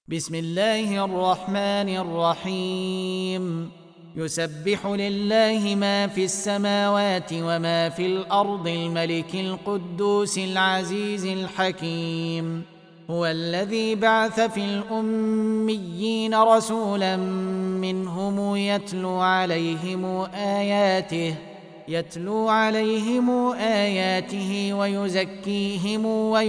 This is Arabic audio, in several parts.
بسم الله الرحمن الرحيم. يسبح لله ما في السماوات وما في الأرض الملك القدوس العزيز الحكيم. هو الذي بعث في الأميين رسولا منهم يتلو عليهم آياته ويزكيهم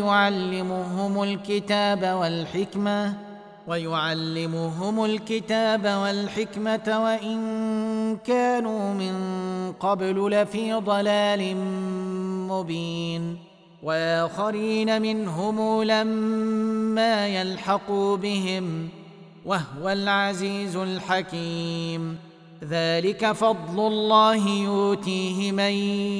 ويعلمهم الكتاب والحكمة وإن كانوا من قبل لفي ضلال مبين، وآخرين منهم لما يلحقوا بهم، وهو العزيز الحكيم. ذلك فضل الله يؤتيه من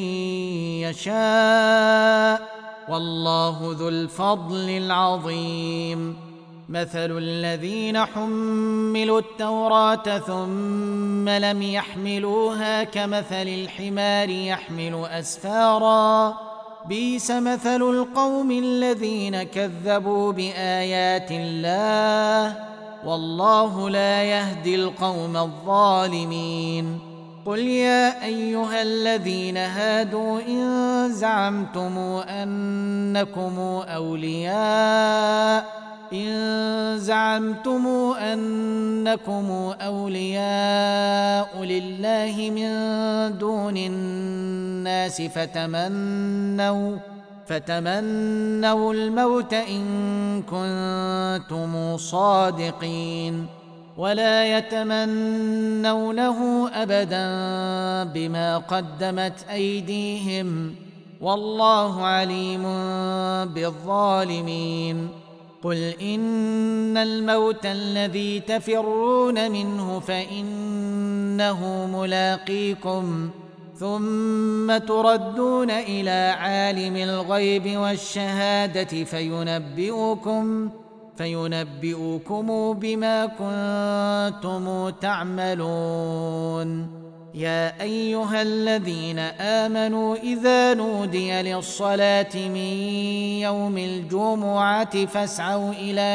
يشاء، والله ذو الفضل العظيم. مثل الذين حملوا التوراة ثم لم يحملوها كمثل الحمار يحمل أسفارا، بئس مثل القوم الذين كذبوا بآيات الله، والله لا يهدي القوم الظالمين. قل يا أيها الذين هادوا إن زعمتم أنكم أولياء لله من دون الناس فتمنوا الموت إن كنتم صادقين، ولا يتمنونه أبدا بما قدمت أيديهم، والله عليم بالظالمين. قل إن الموت الذي تفرون منه فإنه ملاقيكم، ثم تردون إلى عالم الغيب والشهادة فينبئكم بما كنتم تعملون. يا أيها الذين آمنوا إذا نودي للصلاة من يوم الجمعة فاسعوا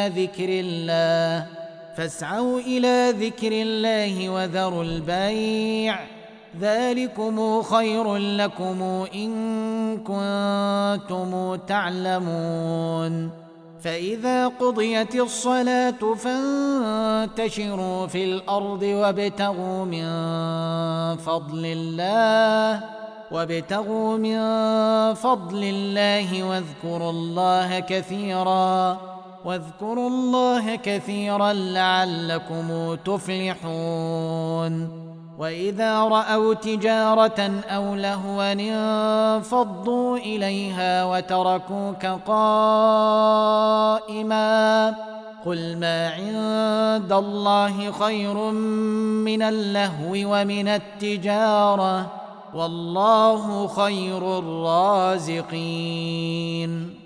إلى ذكر الله وذروا البيع، ذلكم خير لكم إن كنتم تعلمون. فإذا قضيت الصلاة فانتشروا في الأرض وابتغوا من فضل الله واذكروا الله كثيرا لعلكم تفلحون. وإذا رأوا تجارة أو لهوا انفضوا إليها وتركوك قائما، قل ما عند الله خير من اللهو ومن التجارة، والله خير الرازقين.